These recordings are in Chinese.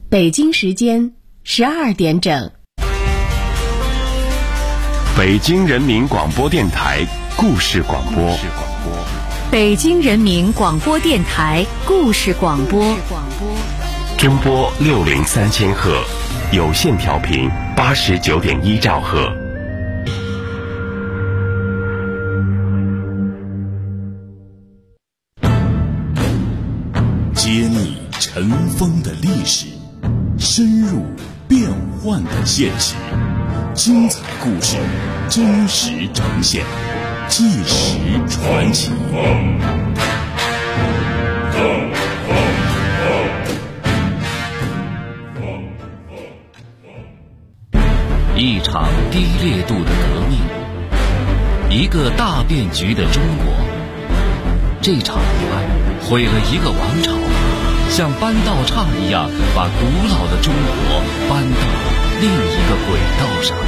北京时间12点整。 北京人民广播电台故事广播。 北京人民广播电台故事广播。 中波603000赫，有线调频89.1兆赫。 揭秘尘封的历史，深入变幻的现实，精彩故事真实呈现，纪实传奇。 一场低烈度的革命，一个大变局的中国。这场意外毁了一个王朝，像搬道岔一样把古老的中国搬到另一个轨道上。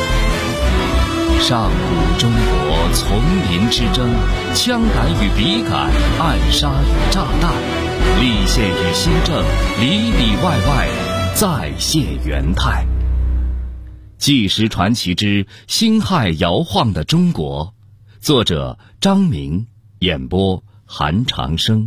上古中国丛林之争，枪杆与笔杆，暗杀与炸弹，立宪与新政，里里外外再现元泰。纪实传奇之辛亥摇晃的中国，作者张明，演播韩长生。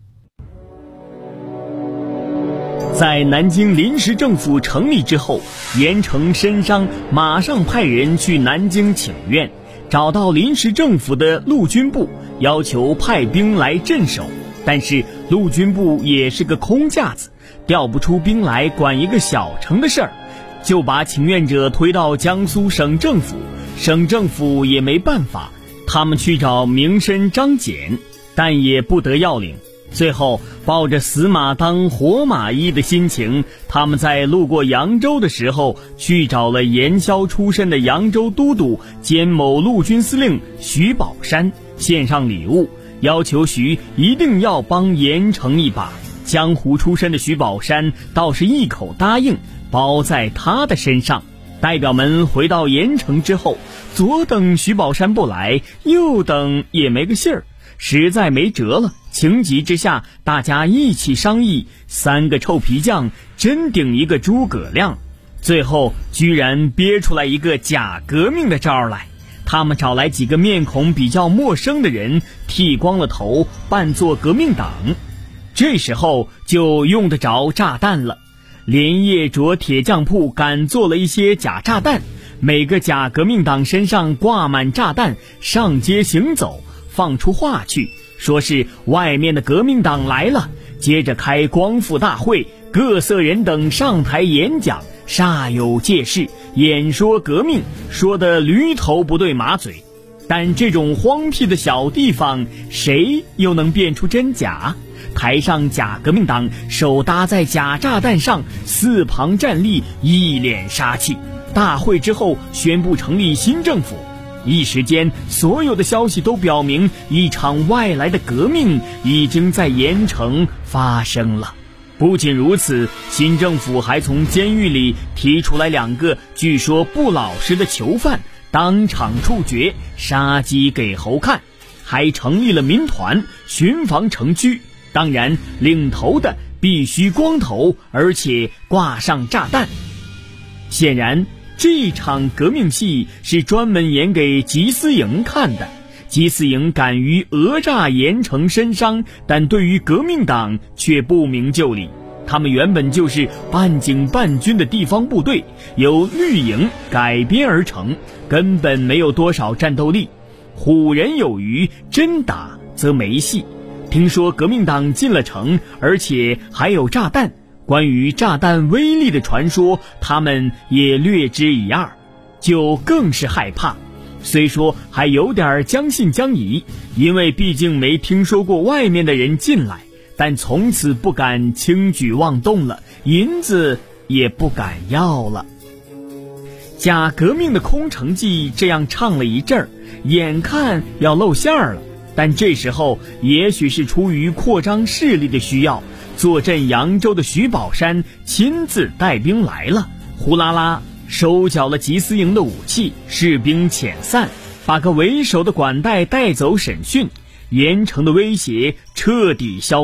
在南京临时政府成立之后，严惩申商马上派人去南京请愿，找到临时政府的陆军部，要求派兵来镇守。但是陆军部也是个空架子，调不出兵来管一个小城的事儿，就把请愿者推到江苏省政府，省政府也没办法，他们去找名绅张謇，但也不得要领。最后抱着死马当活马医的心情，他们在路过扬州的时候，去找了盐枭出身的扬州都督兼某陆军司令徐宝山，献上礼物，要求徐一定要帮盐城一把。江湖出身的徐宝山倒是一口答应，包在他的身上。代表们回到盐城之后，左等徐宝山不来，右等也没个信儿，实在没辙了，情急之下，大家一起商议，3个臭皮匠真顶一个诸葛亮，最后居然憋出来一个假革命的招来。他们找来几个面孔比较陌生的人，剃光了头，扮作革命党。这时候就用得着炸弹了，连夜着铁匠铺赶做了一些假炸弹，每个假革命党身上挂满炸弹，上街行走，放出话去，说是外面的革命党来了。接着开光复大会，各色人等上台演讲，煞有介事，演说革命，说得驴头不对马嘴。但这种荒僻的小地方，谁又能辨出真假？台上假革命党手搭在假炸弹上，四旁站立，一脸杀气。大会之后宣布成立新政府，一时间所有的消息都表明，一场外来的革命已经在盐城发生了。不仅如此，新政府还从监狱里提出来2个据说不老实的囚犯，当场处决，杀鸡给猴看，还成立了民团，巡防城区。当然领头的必须光头，而且挂上炸弹。显然这场革命戏是专门演给吉思营看的。吉思营敢于讹诈盐城申商，但对于革命党却不明就里。他们原本就是半警半军的地方部队，由绿营改编而成，根本没有多少战斗力。唬人有余，真打则没戏。听说革命党进了城，而且还有炸弹，关于炸弹威力的传说，他们也略知一二，就更是害怕。虽说还有点将信将疑，因为毕竟没听说过外面的人进来，但从此不敢轻举妄动了，银子也不敢要了。假革命的空城计这样唱了一阵儿，眼看要露馅儿了。但这时候也许是出于扩张势力的需要，坐镇扬州的徐宝山亲自带兵来了，呼啦啦收缴了吉思营的武器，士兵遣散，把个为首的管带带走审讯，盐城的威胁彻底消失。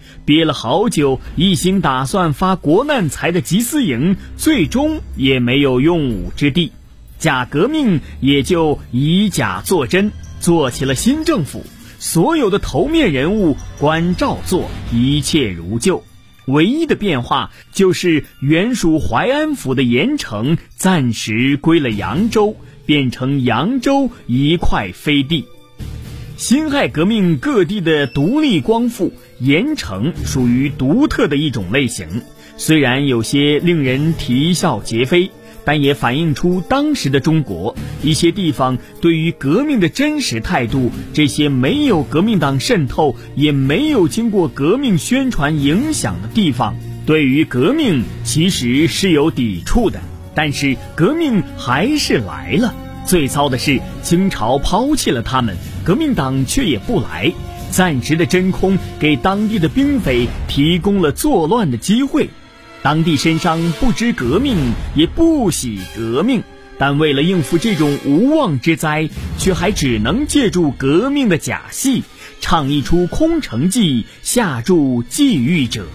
憋了好久，一心打算发国难财的吉思营，最终也没有用武之地。假革命也就以假作真，做起了新政府。所有的头面人物官照做，一切如旧。唯一的变化就是原属淮安府的盐城暂时归了扬州，变成扬州一块飞地。辛亥革命各地的独立光复，盐城属于独特的一种类型，虽然有些令人啼笑皆非，但也反映出当时的中国一些地方对于革命的真实态度。这些没有革命党渗透，也没有经过革命宣传影响的地方，对于革命其实是有抵触的，但是革命还是来了。最糟的是，清朝抛弃了他们，革命党却也不来，暂时的真空给当地的兵匪提供了作乱的机会。当地绅商不知革命，也不喜革命，但为了应付这种无妄之灾，却还只能借助革命的假戏，唱一出空城计，下注觊觎者。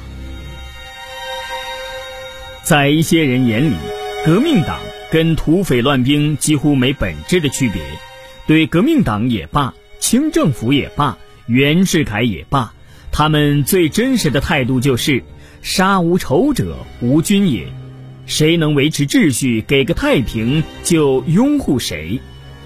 在一些人眼里，革命党跟土匪乱兵几乎没本质的区别。对革命党也罢，清政府也罢，袁世凯也罢，他们最真实的态度就是杀无仇者无君也，谁能维持秩序，给个太平，就拥护谁。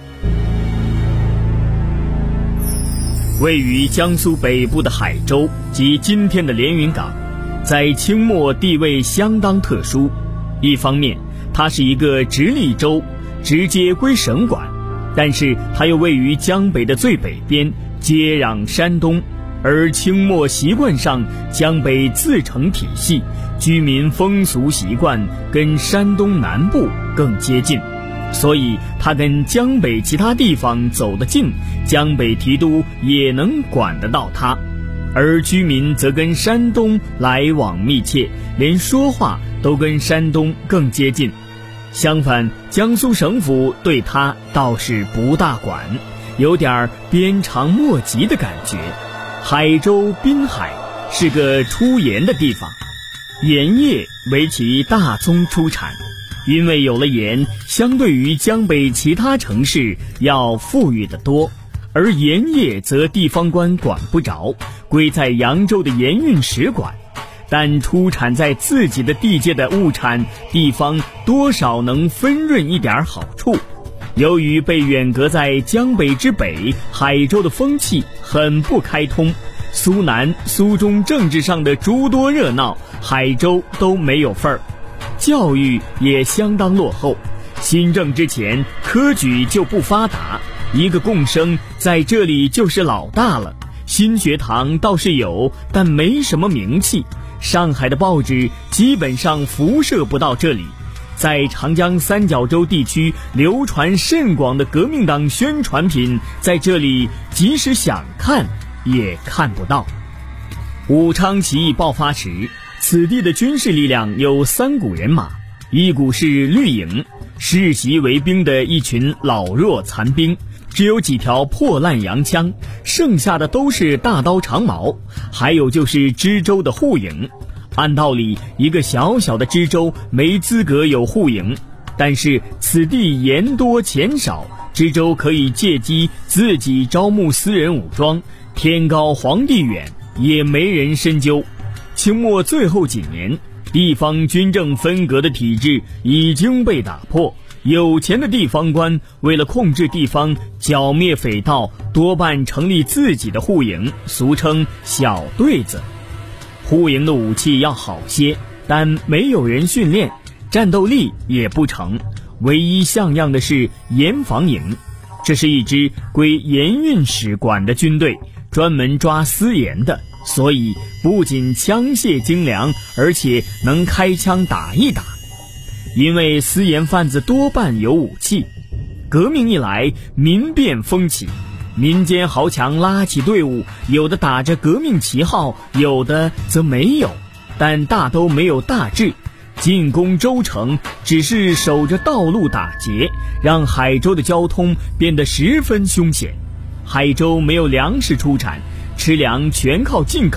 位于江苏北部的海州及今天的连云港，在清末地位相当特殊。一方面，它是一个直隶州，直接归省管，但是它又位于江北的最北边，接壤山东。而清末习惯上，江北自成体系，居民风俗习惯跟山东南部更接近，所以它跟江北其他地方走得近，江北提督也能管得到它。而居民则跟山东来往密切，连说话都跟山东更接近。相反，江苏省府对它倒是不大管，有点鞭长莫及的感觉。海州滨海是个出盐的地方，盐业为其大宗出产，因为有了盐，相对于江北其他城市要富裕得多。而盐业则地方官管不着，归在扬州的盐运使管，但出产在自己的地界的物产，地方多少能分润一点好处。由于被远隔在江北之北，海州的风气很不开通，苏南、苏中政治上的诸多热闹，海州都没有份儿。教育也相当落后，新政之前科举就不发达，一个贡生在这里就是老大了。新学堂倒是有，但没什么名气，上海的报纸基本上辐射不到这里。在长江三角洲地区流传甚广的革命党宣传品，在这里即使想看也看不到。武昌起义爆发时，此地的军事力量有3股人马，一股是绿营，世袭为兵的一群老弱残兵，只有几条破烂洋枪，剩下的都是大刀长矛。还有就是知州的户营，按道理一个小小的知州没资格有户营，但是此地盐多钱少，知州可以借机自己招募私人武装，天高皇帝远，也没人深究。清末最后几年，地方军政分隔的体制已经被打破，有钱的地方官为了控制地方，剿灭匪盗，多半成立自己的户营，俗称小队子。户营的武器要好些，但没有人训练，战斗力也不成。唯一像样的是盐防营，这是一支归盐运使管的军队，专门抓私盐的，所以不仅枪械精良，而且能开枪打一打。因为私盐贩子多半有武器，革命一来，民变风起，民间豪强拉起队伍，有的打着革命旗号，有的则没有，但大都没有大志。进攻州城只是守着道路打劫，让海州的交通变得十分凶险。海州没有粮食出产，吃粮全靠进口，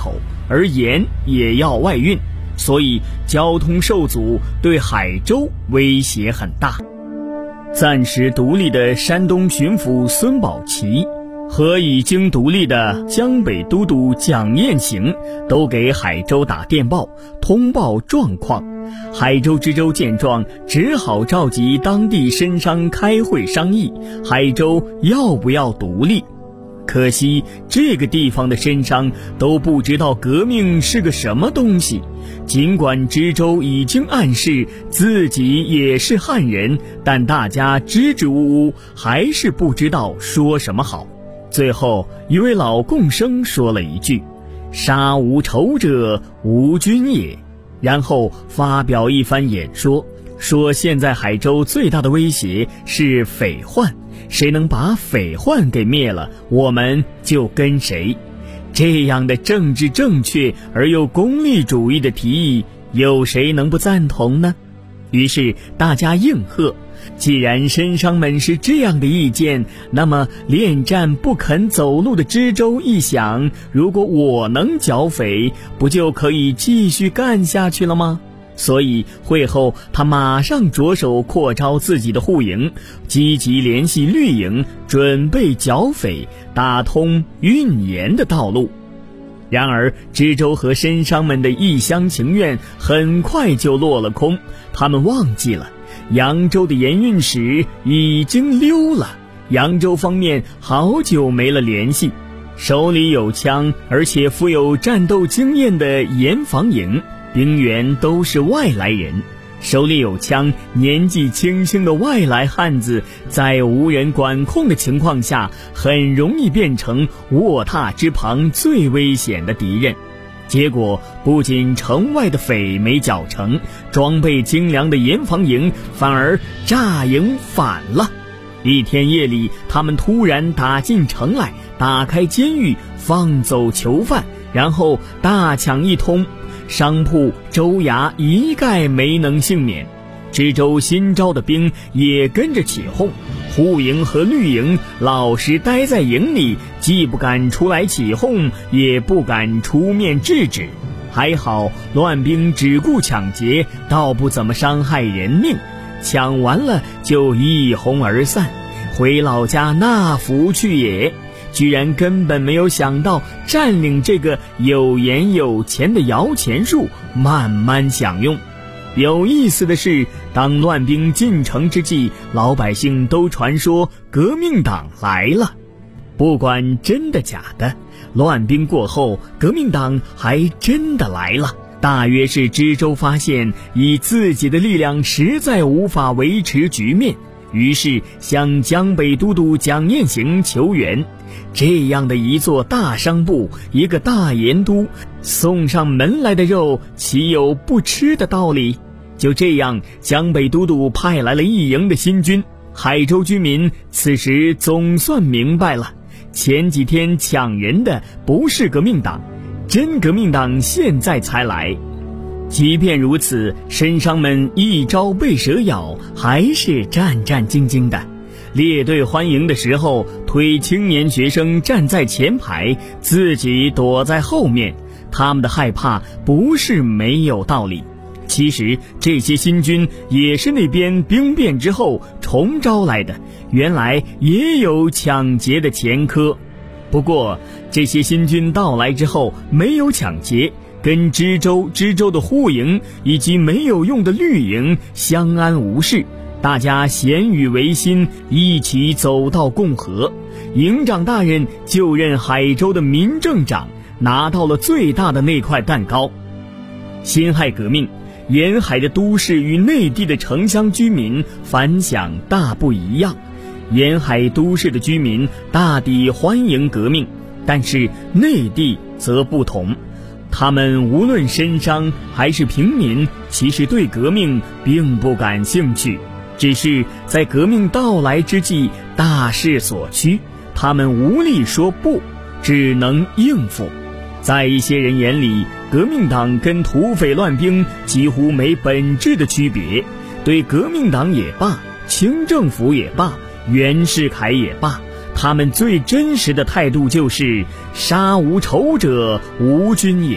而盐也要外运，所以交通受阻，对海州威胁很大。暂时独立的山东巡抚孙宝琦和已经独立的江北都督蒋彦行都给海州打电报通报状况。海州知州见状，只好召集当地绅商开会商议海州要不要独立。可惜这个地方的绅商都不知道革命是个什么东西，尽管知州已经暗示自己也是汉人，但大家支支吾吾，还是不知道说什么好。最后一位老贡生说了一句：杀无仇者，无君也。然后发表一番演说，说现在海州最大的威胁是匪患，谁能把匪患给灭了，我们就跟谁。这样的政治正确而又功利主义的提议，有谁能不赞同呢？于是大家应和，既然绅商们是这样的意见，那么恋战不肯走路的知州一想，如果我能剿匪，不就可以继续干下去了吗？所以会后他马上着手扩招自己的户营，积极联系绿营，准备剿匪，打通运盐的道路。然而知州和绅商们的一厢情愿很快就落了空，他们忘记了扬州的盐运使已经溜了，扬州方面好久没了联系。手里有枪而且富有战斗经验的盐防营兵员都是外来人，手里有枪年纪轻轻的外来汉子，在无人管控的情况下，很容易变成卧榻之旁最危险的敌人。结果不仅城外的匪没剿成，装备精良的盐防营反而炸营反了。一天夜里，他们突然打进城来，打开监狱，放走囚犯，然后大抢一通，商铺州衙一概没能幸免。知州新招的兵也跟着起哄，户营和绿营老实待在营里，既不敢出来起哄，也不敢出面制止。还好乱兵只顾抢劫，倒不怎么伤害人命，抢完了就一哄而散，回老家纳福去也。居然根本没有想到占领这个有盐有钱的摇钱树，慢慢享用。有意思的是，当乱兵进城之际，老百姓都传说革命党来了。不管真的假的，乱兵过后，革命党还真的来了。大约是知州发现以自己的力量实在无法维持局面，于是向江北都督蒋彦行求援。这样的一座大商埠，一个大盐都，送上门来的肉岂有不吃的道理？就这样，江北都督派来了一营的新军。海州居民此时总算明白了，前几天抢人的不是革命党，真革命党现在才来。即便如此，绅商们一朝被蛇咬，还是战战兢兢的。列队欢迎的时候，推青年学生站在前排，自己躲在后面。他们的害怕不是没有道理。其实这些新军也是那边兵变之后重招来的，原来也有抢劫的前科。不过这些新军到来之后没有抢劫，跟知州的户营以及没有用的绿营相安无事，大家咸与维新，一起走到共和。营长大人就任海州的民政长，拿到了最大的那块蛋糕。辛亥革命，沿海的都市与内地的城乡居民反响大不一样。沿海都市的居民大抵欢迎革命，但是内地则不同，他们无论绅商还是平民，其实对革命并不感兴趣，只是在革命到来之际大势所趋，他们无力说不，只能应付。在一些人眼里，革命党跟土匪乱兵几乎没本质的区别，对革命党也罢，清政府也罢，袁世凯也罢，他们最真实的态度就是杀无仇者，无君也。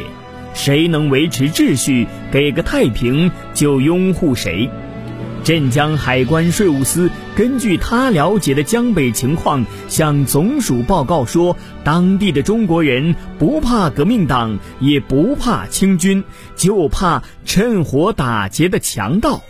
谁能维持秩序，给个太平，就拥护谁。镇江海关税务司根据他了解的江北情况，向总署报告说，当地的中国人不怕革命党，也不怕清军，就怕趁火打劫的强盗。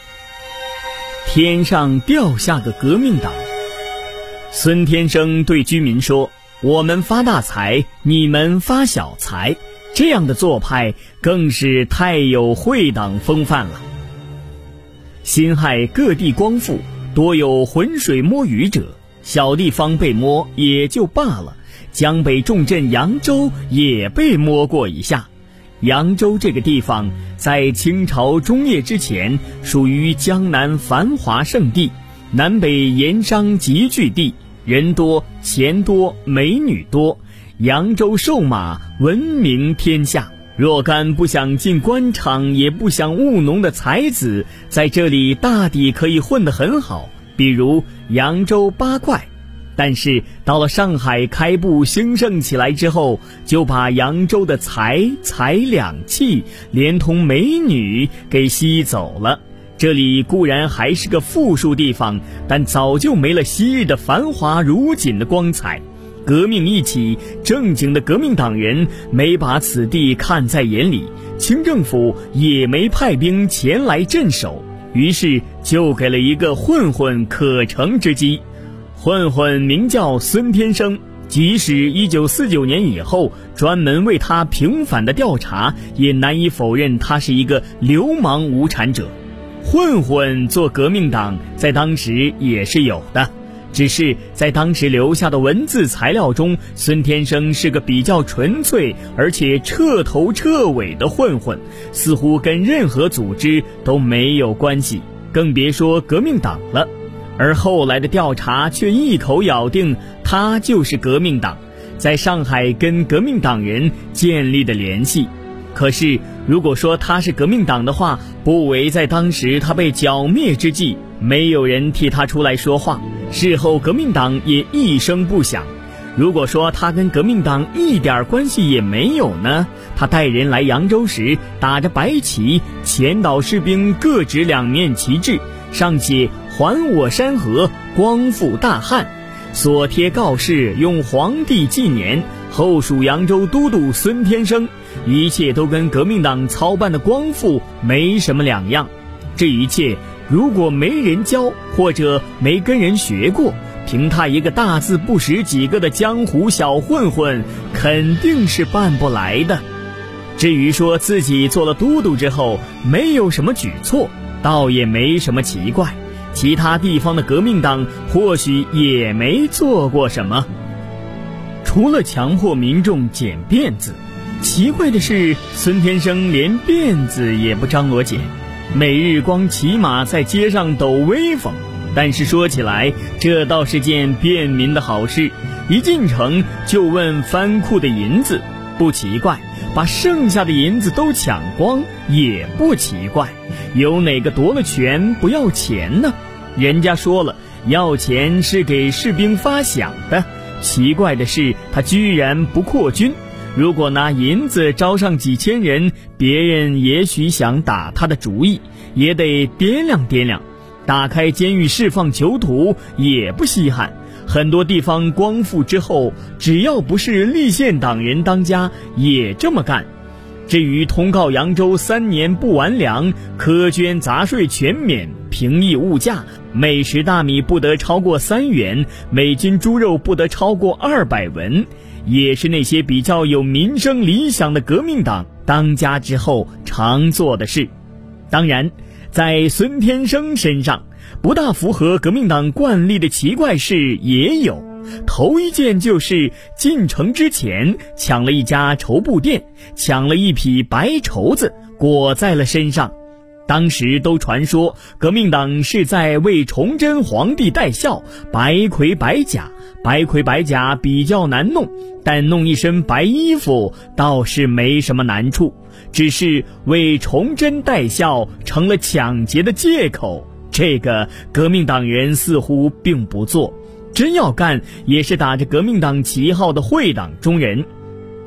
天上掉下个革命党。孙天生对居民说，我们发大财，你们发小财，这样的做派更是太有会党风范了。辛亥各地光复，多有浑水摸鱼者，小地方被摸也就罢了，江北重镇扬州也被摸过一下。扬州这个地方在清朝中叶之前属于江南繁华盛地，南北盐商集聚地，人多钱多美女多，扬州瘦马闻名天下。若干不想进官场也不想务农的才子，在这里大抵可以混得很好，比如扬州八怪。但是到了上海开埠兴盛起来之后，就把扬州的财两气连同美女给吸走了。这里固然还是个富庶地方，但早就没了昔日的繁华如锦的光彩。革命一起，正经的革命党人没把此地看在眼里，清政府也没派兵前来镇守，于是就给了一个混混可乘之机。混混名叫孙天生，即使1949年以后专门为他平反的调查，也难以否认他是一个流氓无产者。混混做革命党在当时也是有的，只是在当时留下的文字材料中，孙天生是个比较纯粹而且彻头彻尾的混混，似乎跟任何组织都没有关系，更别说革命党了。而后来的调查却一口咬定他就是革命党，在上海跟革命党人建立的联系。可是如果说他是革命党的话，不为在当时他被剿灭之际，没有人替他出来说话，事后革命党也一声不响。如果说他跟革命党一点关系也没有呢，他带人来扬州时打着白旗，前导士兵各执两面旗帜，上写还我山河，光复大汉，所贴告示用皇帝纪年，后属扬州都督孙天生，一切都跟革命党操办的光复没什么两样。这一切如果没人教，或者没跟人学过，凭他一个大字不识几个的江湖小混混，肯定是办不来的。至于说自己做了都督之后没有什么举措，倒也没什么奇怪，其他地方的革命党或许也没做过什么。除了强迫民众剪辫子，奇怪的是孙天生连辫子也不张罗剪，每日光骑马在街上抖威风。但是说起来，这倒是件便民的好事，一进城就问藩库的银子，不奇怪，把剩下的银子都抢光也不奇怪，有哪个夺了权不要钱呢？人家说了，要钱是给士兵发饷的，奇怪的是他居然不扩军。如果拿银子招上几千人，别人也许想打他的主意，也得掂量掂量。打开监狱释放囚徒也不稀罕，很多地方光复之后，只要不是立宪党人当家，也这么干。至于通告扬州3年不完粮，苛捐杂税全免，平抑物价，每石大米不得超过3元，每斤猪肉不得超过200文，也是那些比较有民生理想的革命党当家之后常做的事。当然在孙天生身上，不大符合革命党惯例的奇怪事也有。头一件就是进城之前抢了一家绸布店，抢了一匹白绸子裹在了身上。当时都传说革命党是在为崇祯皇帝戴孝，白盔白甲，白盔白甲比较难弄，但弄一身白衣服倒是没什么难处，只是为崇祯戴孝成了抢劫的借口，这个革命党人似乎并不做，真要干也是打着革命党旗号的会党中人。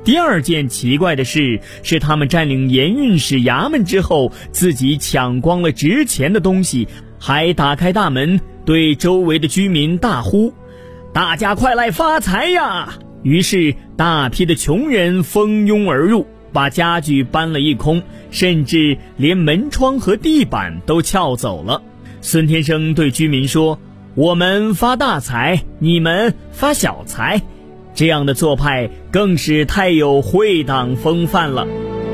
第二件奇怪的事是，他们占领盐运使衙门之后，自己抢光了值钱的东西，还打开大门对周围的居民大呼：大家快来发财呀！于是大批的穷人蜂拥而入，把家具搬了一空，甚至连门窗和地板都撬走了。孙天生对居民说：我们发大财，你们发小财。这样的做派更是太有会党风范了。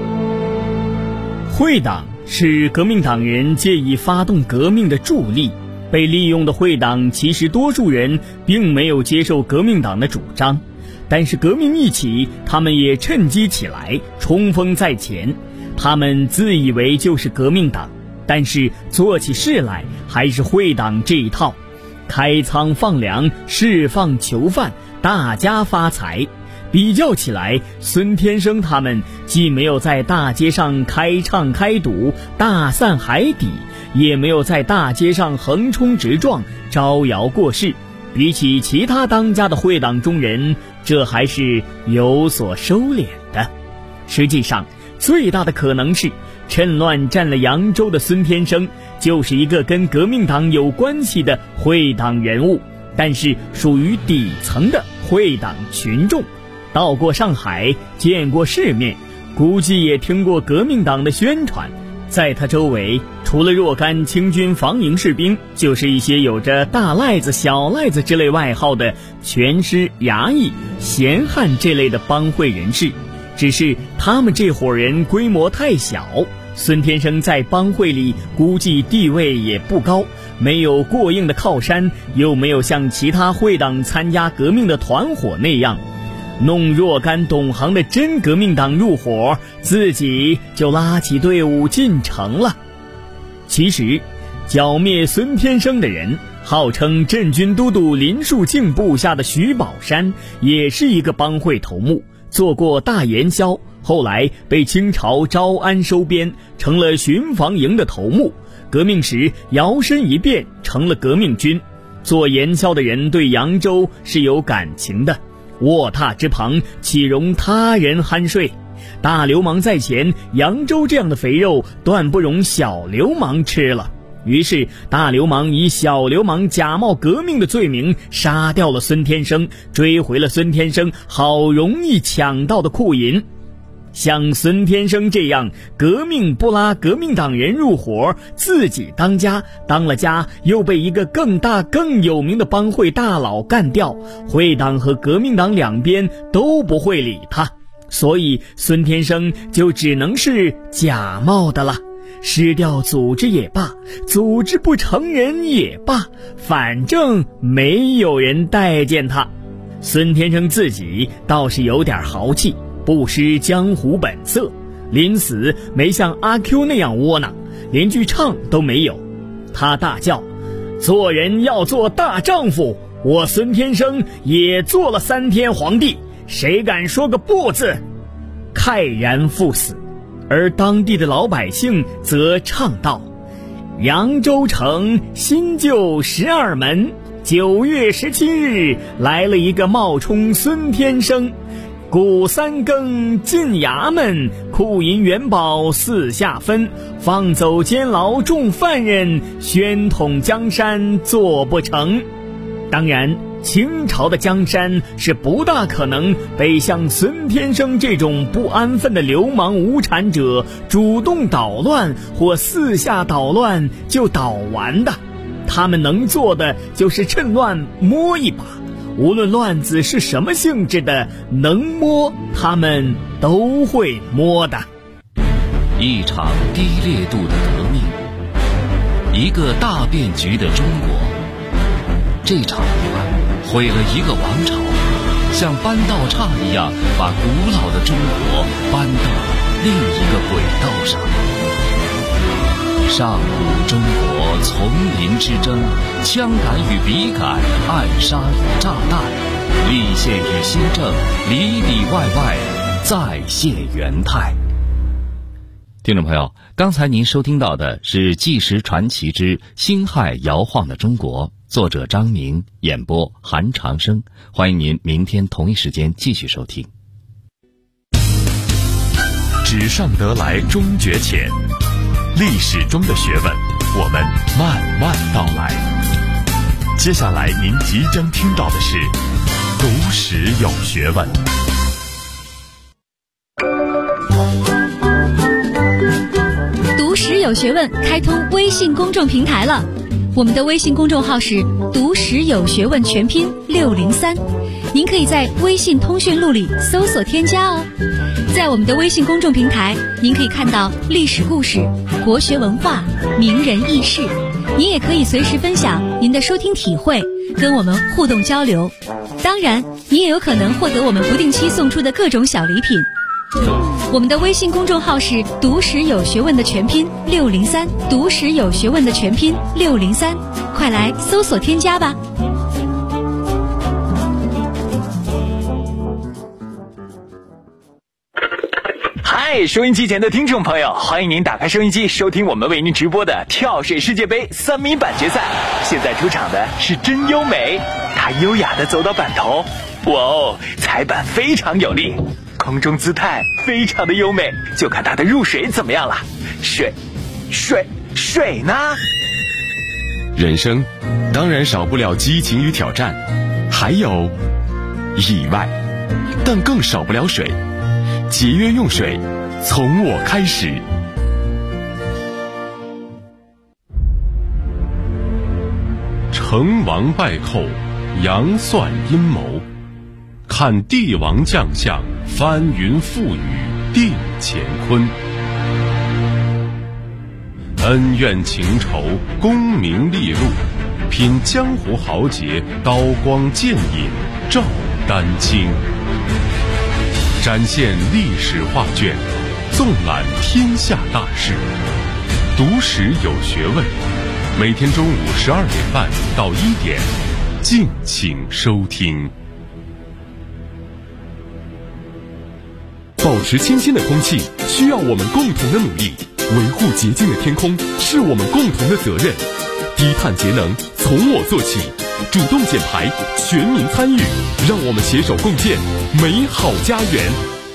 会党是革命党人借以发动革命的助力，被利用的会党其实多数人并没有接受革命党的主张，但是革命一起，他们也趁机起来，冲锋在前。他们自以为就是革命党，但是做起事来还是会党这一套，开仓放粮，释放囚犯，大家发财。比较起来，孙天生他们既没有在大街上开唱开赌，大散海底，也没有在大街上横冲直撞，招摇过市。比起其他当家的会党中人，这还是有所收敛的。实际上，最大的可能是趁乱占了扬州的孙天生就是一个跟革命党有关系的会党人物，但是属于底层的会党群众，到过上海，见过世面，估计也听过革命党的宣传。在他周围，除了若干清军防营士兵，就是一些有着大赖子、小赖子之类外号的拳师、衙役、闲汉这类的帮会人士。只是他们这伙人规模太小，孙天生在帮会里估计地位也不高，没有过硬的靠山，又没有像其他会党参加革命的团伙那样弄若干懂行的真革命党入伙，自己就拉起队伍进城了。其实剿灭孙天生的人，号称镇军都督林树庆部下的徐宝山，也是一个帮会头目，做过大盐枭，后来被清朝招安收编，成了巡防营的头目。革命时摇身一变成了革命军。做盐枭的人对扬州是有感情的，卧榻之旁岂容他人酣睡？大流氓在前，扬州这样的肥肉断不容小流氓吃了。于是大流氓以小流氓假冒革命的罪名杀掉了孙天生，追回了孙天生好容易抢到的库银。像孙天生这样革命不拉革命党人入伙，自己当家，当了家又被一个更大更有名的帮会大佬干掉，会党和革命党两边都不会理他，所以孙天生就只能是假冒的了。失掉组织也罢，组织不成人也罢，反正没有人待见他。孙天生自己倒是有点豪气，不失江湖本色，临死没像阿 Q 那样窝囊，连句唱都没有。他大叫：做人要做大丈夫，我孙天生也做了3天皇帝，谁敢说个不字？慨然赴死。而当地的老百姓则唱道：扬州城新旧12门，9月17日来了一个冒充孙天生，鼓3更进衙门，库银元宝4下分，放走监牢众犯人，宣统江山做不成。当然清朝的江山是不大可能被像孙天生这种不安分的流氓无产者主动捣乱或四下捣乱就捣完的，他们能做的就是趁乱摸一把，无论乱子是什么性质的，能摸他们都会摸的。 一场低烈度的革命，一个大变局的中国，这场毁了一个王朝，像搬道岔一样把古老的中国搬到另一个轨道上。上古中国丛林之争，枪杆与笔杆，暗杀与炸弹，立宪与新政，里里外外再现元态。听众朋友，刚才您收听到的是《纪实传奇之辛亥摇晃的中国》，作者张明，演播韩长生。欢迎您明天同一时间继续收听。 纸上得来终觉浅，历史中的学问，我们慢慢道来。接下来您即将听到的是读史有学问。 读史有学问开通微信公众平台了，我们的微信公众号是读史有学问全拼603，您可以在微信通讯录里搜索添加哦。在我们的微信公众平台，您可以看到历史故事、国学文化、名人轶事，您也可以随时分享您的收听体会，跟我们互动交流。当然，您也有可能获得我们不定期送出的各种小礼品。我们的微信公众号是读史有学问的全拼603，读史有学问的全拼603，快来搜索添加吧。 嗨，收音机前的听众朋友，欢迎您打开收音机，收听我们为您直播的跳水世界杯3米板决赛。现在出场的是真优美，她优雅地走到板头，哇哦，踩板非常有力，空中姿态非常的优美，就看她的入水怎么样了。水呢？ 人生当然少不了激情与挑战，还有意外，但更少不了水。节约用水，从我开始。成王败寇，杨算阴谋，看帝王将相，翻云覆雨定乾坤。恩怨情仇，功名利禄，品江湖豪杰，刀光剑影照丹青。展现历史画卷，纵览天下大事，读史有学问。每天中午12点半到1点，敬请收听。保持清新的空气，需要我们共同的努力；维护洁净的天空，是我们共同的责任。低碳节能，从我做起。主动减排，全民参与，让我们携手共建美好家园。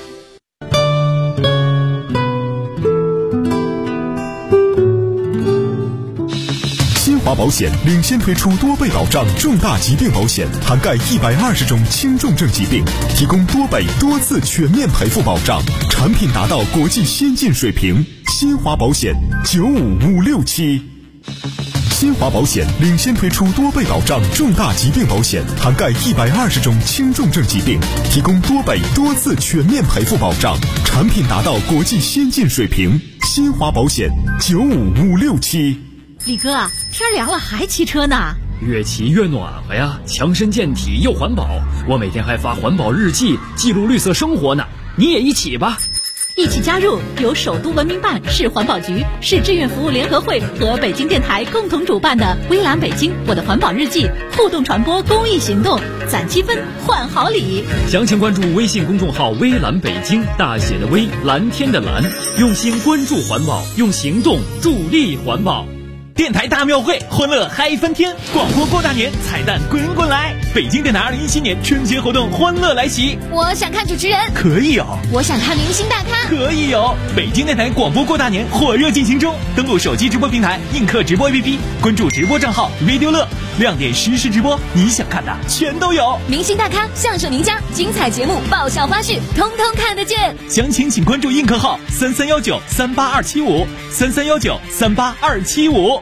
新华保险领先推出多倍保障重大疾病保险，涵盖120种轻重症疾病，提供多倍多次全面赔付保障，产品达到国际先进水平。新华保险95567。新华保险领先推出多倍保障重大疾病保险，涵盖120种轻重症疾病，提供多倍多次全面赔付保障，产品达到国际先进水平。新华保险95567。 李哥，天凉了还骑车呢？ 越骑越暖和呀，强身健体又环保。我每天还发环保日记，记录绿色生活呢。你也一起吧。 一起加入由首都文明办、市环保局、市志愿服务联合会和北京电台共同主办的微蓝北京我的环保日记互动传播公益行动，攒积分换好礼。 详情关注微信公众号微蓝北京，大写的微，蓝天的蓝，用心关注环保，用行动助力环保。 电台大庙会，欢乐嗨翻天！广播过大年，彩蛋滚滚来！北京电台2017年春节活动欢乐来袭。 我想看主持人， 可以有。 我想看明星大咖， 可以有。北京电台广播过大年火热进行中，登录手机直播平台映客直播 APP， 关注直播账号 Radio 乐，亮点实时直播，你想看的全都有。 明星大咖、相声名家、精彩节目、爆笑花絮，通通看得见。 详情请关注映客号3319-38275 3319-38275。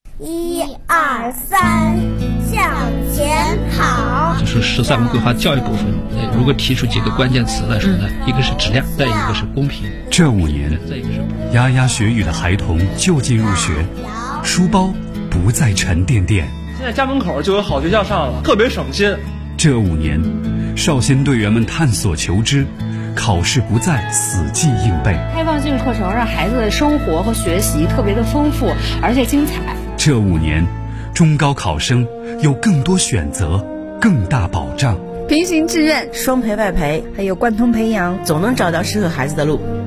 1、2、3，向前跑。 就是13个规划教育部分，如果提出几个关键词来说呢，一个是质量，再一个是公平。 这5年，牙牙学语的孩童就近入学，书包不再沉甸甸。 现在家门口就有好学校上了，特别省心。 这5年，少先队员们探索求知，考试不再死记硬背。 开放性课程让孩子的生活和学习特别的丰富，而且精彩。 这5年，中高考生有更多选择，更大保障。 平行志愿、双培外培，还有贯通培养，总能找到适合孩子的路。